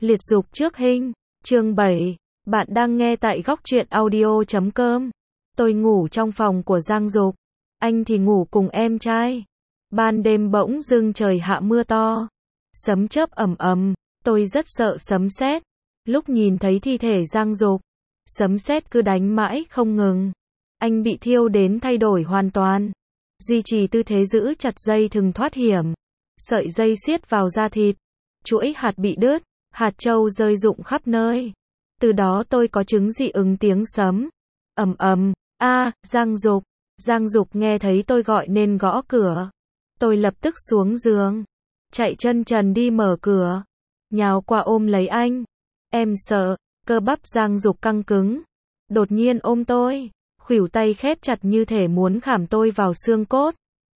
Liệt dục trước hình. Chương 7. Bạn đang nghe tại góc truyện audio.com. Tôi ngủ trong phòng của Giang Dục. Anh thì ngủ cùng em trai. Ban đêm bỗng dưng trời hạ mưa to. Sấm chớp ầm ầm. Tôi rất sợ sấm sét. Lúc nhìn thấy thi thể Giang Dục, sấm sét cứ đánh mãi không ngừng. Anh bị thiêu đến thay đổi hoàn toàn. Duy trì tư thế giữ chặt dây thừng thoát hiểm. Sợi dây siết vào da thịt. Chuỗi hạt bị đứt. Hạt châu rơi rụng khắp nơi. Từ đó tôi có chứng dị ứng tiếng sấm. Ầm ầm. Giang Dục. Giang Dục nghe thấy tôi gọi nên gõ cửa. Tôi lập tức xuống giường, chạy chân trần đi mở cửa, nhào qua ôm lấy anh. Em sợ. Cơ bắp Giang Dục căng cứng, đột nhiên ôm tôi, khuỷu tay khép chặt như thể muốn khảm tôi vào xương cốt.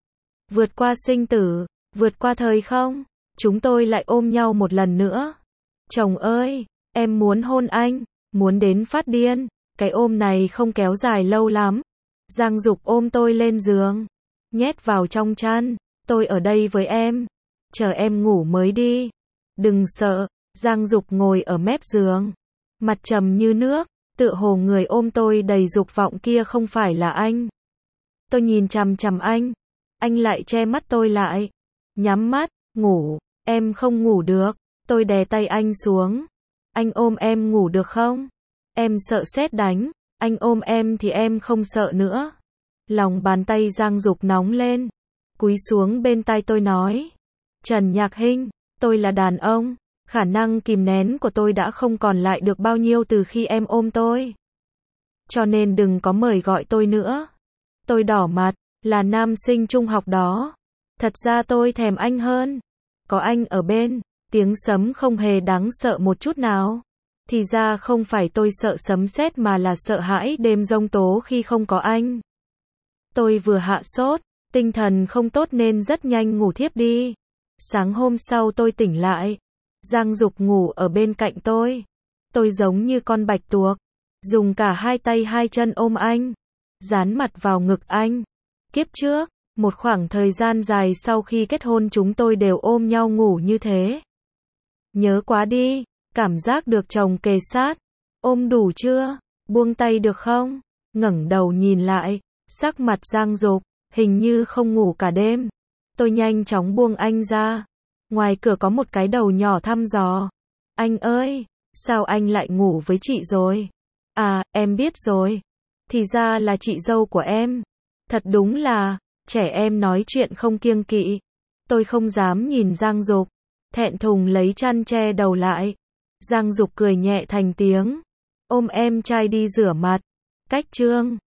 Vượt qua sinh tử, vượt qua thời không, chúng tôi lại ôm nhau một lần nữa. Chồng ơi, em muốn hôn anh, muốn đến phát điên. Cái ôm này không kéo dài lâu lắm. Giang Dục ôm tôi lên giường, nhét vào trong chăn. Tôi ở đây với em, chờ em ngủ mới đi. Đừng sợ. Giang Dục ngồi ở mép giường, mặt trầm như nước, tựa hồ người ôm tôi đầy dục vọng kia không phải là anh. Tôi nhìn chằm chằm anh lại che mắt tôi lại. Nhắm mắt, ngủ. Em không ngủ được. Tôi đè tay anh xuống. Anh ôm em ngủ được không? Em sợ sét đánh. Anh ôm em thì em không sợ nữa. Lòng bàn tay Giang Dục nóng lên, cúi xuống bên tai tôi nói. Trần Nhạc Hinh, tôi là đàn ông. Khả năng kìm nén của tôi đã không còn lại được bao nhiêu từ khi em ôm tôi. Cho nên đừng có mời gọi tôi nữa. Tôi đỏ mặt, là nam sinh trung học đó. Thật ra tôi thèm anh hơn. Có anh ở bên, tiếng sấm không hề đáng sợ một chút nào. Thì ra không phải tôi sợ sấm sét mà là sợ hãi đêm giông tố khi không có anh. Tôi vừa hạ sốt, tinh thần không tốt nên rất nhanh ngủ thiếp đi. Sáng hôm sau tôi tỉnh lại. Giang Dục ngủ ở bên cạnh tôi. Tôi giống như con bạch tuộc, dùng cả hai tay hai chân ôm anh, dán mặt vào ngực anh. Kiếp trước, một khoảng thời gian dài sau khi kết hôn chúng tôi đều ôm nhau ngủ như thế. Nhớ quá đi, cảm giác được chồng kề sát. Ôm đủ chưa? Buông tay được không? Ngẩng đầu nhìn lại, sắc mặt Giang Dục hình như không ngủ cả đêm. Tôi nhanh chóng buông anh ra. Ngoài cửa có một cái đầu nhỏ thăm dò. Anh ơi, sao anh lại ngủ với chị rồi? À, em biết rồi. Thì ra là chị dâu của em. Thật đúng là, trẻ em nói chuyện không kiêng kỵ. Tôi không dám nhìn Giang Dục, thẹn thùng lấy chăn che đầu lại. Giang Dục cười nhẹ thành tiếng, ôm em trai đi rửa mặt. Cách chương